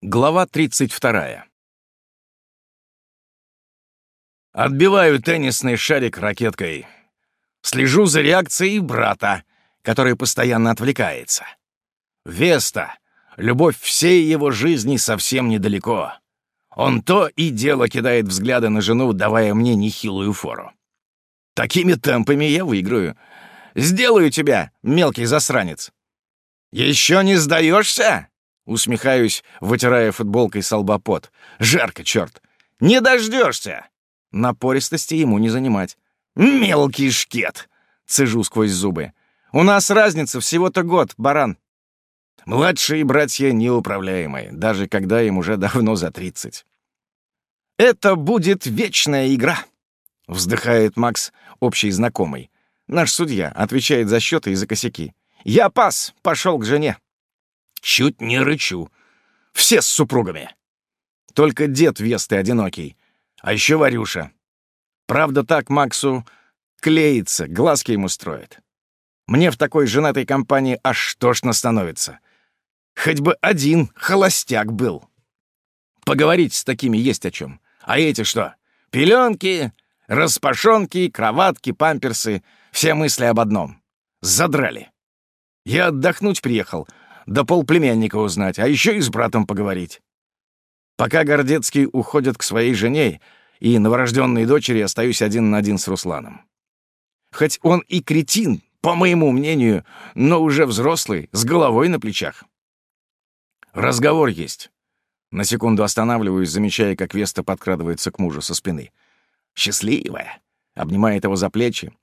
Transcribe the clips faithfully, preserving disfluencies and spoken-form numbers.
Глава тридцать вторая. Отбиваю теннисный шарик ракеткой. Слежу за реакцией брата, который постоянно отвлекается. Веста, любовь всей его жизни совсем недалеко. Он то и дело кидает взгляды на жену, давая мне нехилую фору. Такими темпами я выиграю. Сделаю тебя, мелкий засранец. Еще не сдаешься? Усмехаюсь, вытирая футболкой со лба пот. Жарко, черт! Не дождешься! Напористости ему не занимать. Мелкий шкет! Цежу сквозь зубы. У нас разница всего-то год, баран. Младшие братья неуправляемые, даже когда им уже давно за тридцать. Это будет вечная игра, вздыхает Макс, общий знакомый. Наш судья отвечает за счеты и за косяки. Я пас, пошел к жене. Чуть не рычу. Все с супругами. Только дед Весты одинокий. А еще Варюша. Правда, так Максу клеится, глазки ему строит. Мне в такой женатой компании аж тошно становится. Хоть бы один холостяк был. Поговорить с такими есть о чем. А эти что? Пеленки, распашонки, кроватки, памперсы. Все мысли об одном. Задрали. Я отдохнуть приехал, да полплемянника узнать, а еще и с братом поговорить. Пока Гордецкий уходит к своей жене и новорожденной дочери, остаюсь один на один с Русланом. Хоть он и кретин, по моему мнению, но уже взрослый, с головой на плечах. Разговор есть. На секунду останавливаюсь, замечая, как Веста подкрадывается к мужу со спины. Счастливая. Обнимает его за плечи.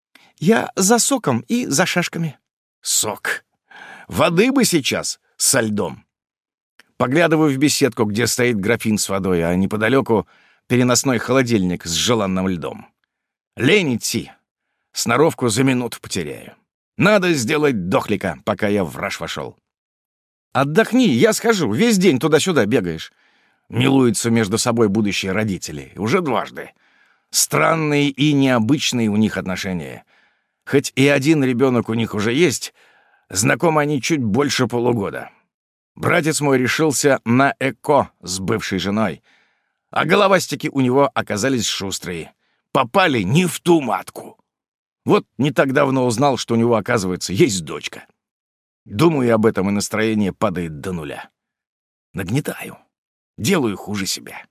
«Я за соком и за шашками». «Сок. Воды бы сейчас со льдом». Поглядываю в беседку, где стоит графин с водой, а неподалеку переносной холодильник с желанным льдом. Лень идти. Сноровку за минуту потеряю. Надо сделать дохлика, пока я в раж вошел. «Отдохни, я схожу, весь день туда-сюда бегаешь». Милуются между собой будущие родители. Уже дважды. Странные и необычные у них отношения. Хоть и один ребенок у них уже есть, знакомы они чуть больше полугода. Братец мой решился на эко с бывшей женой, а головастики у него оказались шустрые. Попали не в ту матку. Вот не так давно узнал, что у него, оказывается, есть дочка. Думаю об этом, и настроение падает до нуля. Нагнетаю. Делаю хуже себя.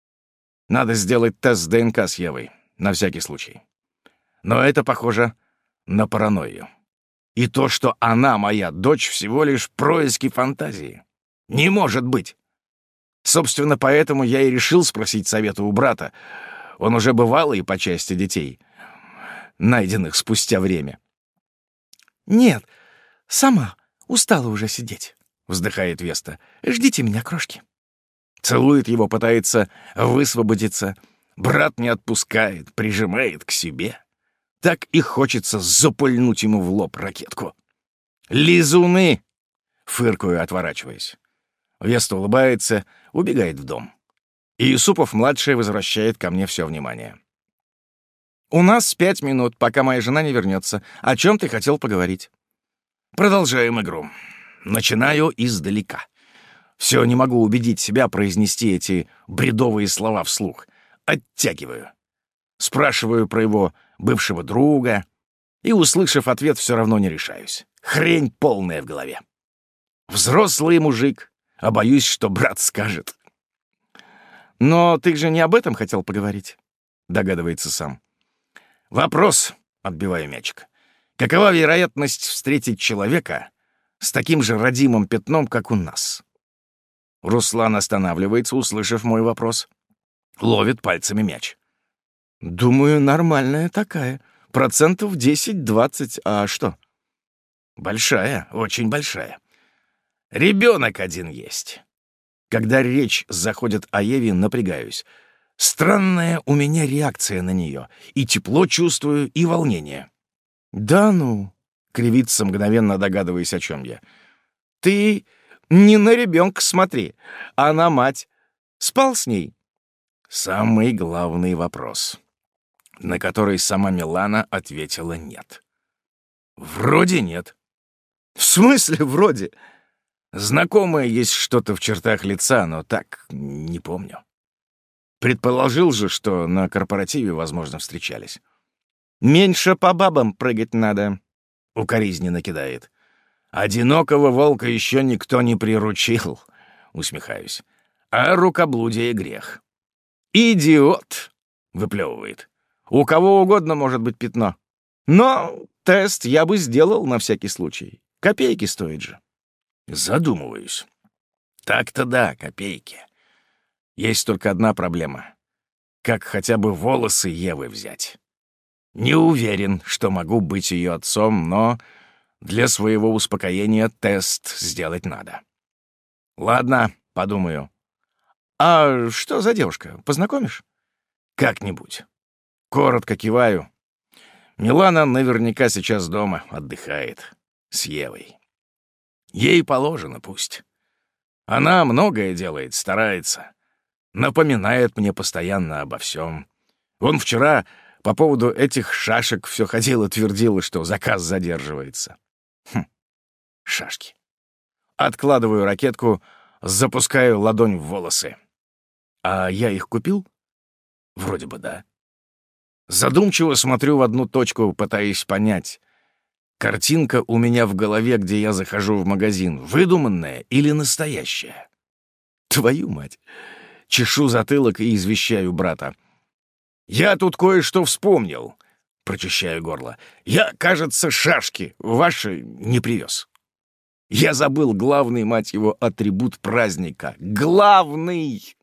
Надо сделать тест ДНК с Евой, на всякий случай. Но это похоже на паранойю. И то, что она, моя дочь, всего лишь происки фантазии. Не может быть. Собственно, поэтому я и решил спросить совета у брата. Он уже бывалый по части детей, найденных спустя время. «Нет, сама устала уже сидеть», — вздыхает Веста. «Ждите меня, крошки». Целует его, пытается высвободиться. Брат не отпускает, прижимает к себе. Так и хочется запульнуть ему в лоб ракетку. «Лизуны!» — фыркаю, отворачиваясь. Веста улыбается, убегает в дом. И Юсупов-младший возвращает ко мне все внимание. «У нас пять минут, пока моя жена не вернется. О чем ты хотел поговорить?» Продолжаем игру. Начинаю издалека. Все не могу убедить себя произнести эти бредовые слова вслух. Оттягиваю. Спрашиваю про его бывшего друга и, услышав ответ, все равно не решаюсь. Хрень полная в голове. Взрослый мужик, а боюсь, что брат скажет. «Но ты же не об этом хотел поговорить?» — догадывается сам. «Вопрос», — отбиваю мячик. «Какова вероятность встретить человека с таким же родимым пятном, как у нас?» Руслан останавливается, услышав мой вопрос. Ловит пальцами мяч. «Думаю, нормальная такая. Процентов десять-двадцать. А что?» «Большая, очень большая. Ребенок один есть». Когда речь заходит о Еве, напрягаюсь. Странная у меня реакция на нее. И тепло чувствую, и волнение. «Да ну!» — кривится, мгновенно догадываясь, о чем я. «Ты не на ребенка смотри, а на мать. Спал с ней?» Самый главный вопрос, на который сама Милана ответила нет. «Вроде нет». «В смысле вроде?» Знакомое есть что-то в чертах лица, но так не помню. Предположил же, что на корпоративе, возможно, встречались. «Меньше по бабам прыгать надо», — укоризненно кидает. «Одинокого волка еще никто не приручил», — усмехаюсь. «А рукоблудие — грех». «Идиот!» — выплевывает. «У кого угодно может быть пятно. Но тест я бы сделал на всякий случай. Копейки стоит же». Задумываюсь. Так-то да, копейки. Есть только одна проблема. Как хотя бы волосы Евы взять? Не уверен, что могу быть ее отцом, но для своего успокоения тест сделать надо. Ладно, подумаю. «А что за девушка? Познакомишь?» Как-нибудь. Коротко киваю. Милана наверняка сейчас дома отдыхает. С Евой. Ей положено пусть. Она многое делает, старается. Напоминает мне постоянно обо всем. Вон вчера по поводу этих шашек все ходила, твердила, что заказ задерживается. Хм, шашки. Откладываю ракетку, запускаю ладонь в волосы. А я их купил? Вроде бы да. Задумчиво смотрю в одну точку, пытаясь понять. Картинка у меня в голове, где я захожу в магазин, выдуманная или настоящая? Твою мать! Чешу затылок и извещаю брата. «Я тут кое-что вспомнил», — прочищаю горло. «Я, кажется, шашки ваши не привез. Я забыл главный, мать его, атрибут праздника. Главный!»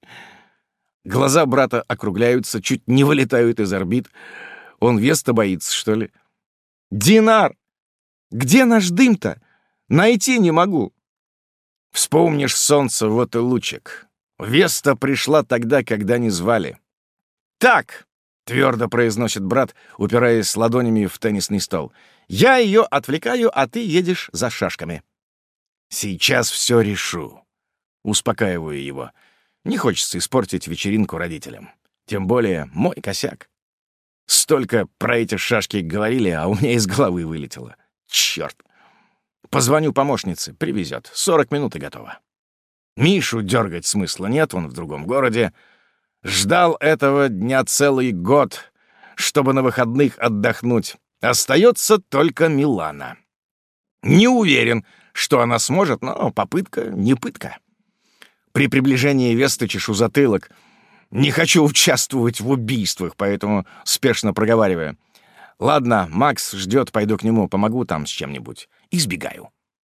Глаза брата округляются, чуть не вылетают из орбит. Он Веста боится, что ли? «Динар! Где наш дым-то? Найти не могу». Вспомнишь солнце, вот и лучик. Веста пришла тогда, когда не звали. «Так», — твердо произносит брат, упираясь ладонями в теннисный стол. «Я ее отвлекаю, а ты едешь за шашками». «Сейчас все решу». Успокаиваю его. Не хочется испортить вечеринку родителям. Тем более мой косяк. Столько про эти шашки говорили, а у меня из головы вылетело. Черт. Позвоню помощнице, привезет. Сорок минут и готово. Мишу дергать смысла нет, он в другом городе. Ждал этого дня целый год, чтобы на выходных отдохнуть. Остается только Милана. Не уверен, что она сможет, но попытка не пытка. При приближении Весты чешу затылок. Не хочу участвовать в убийствах, поэтому спешно проговариваю. «Ладно, Макс ждет, пойду к нему, помогу там с чем-нибудь». Избегаю.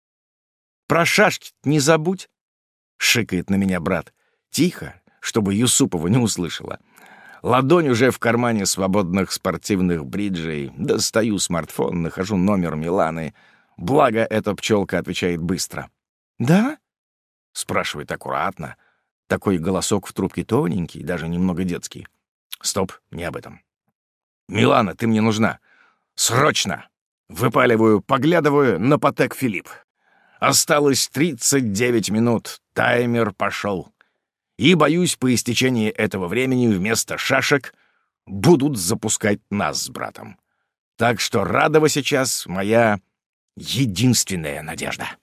«Про шашки не забудь», — шикает на меня брат. Тихо, чтобы Юсупова не услышала. Ладонь уже в кармане свободных спортивных бриджей. Достаю смартфон, нахожу номер Миланы. Благо, эта пчелка отвечает быстро. «Да?» — спрашивает аккуратно. Такой голосок в трубке тоненький, даже немного детский. Стоп, не об этом. «Милана, ты мне нужна. Срочно!» Выпаливаю, поглядываю на Патек Филипп. Осталось тридцать девять минут. Таймер пошел. И, боюсь, по истечении этого времени вместо шашек будут запускать нас с братом. Так что Радова сейчас моя единственная надежда.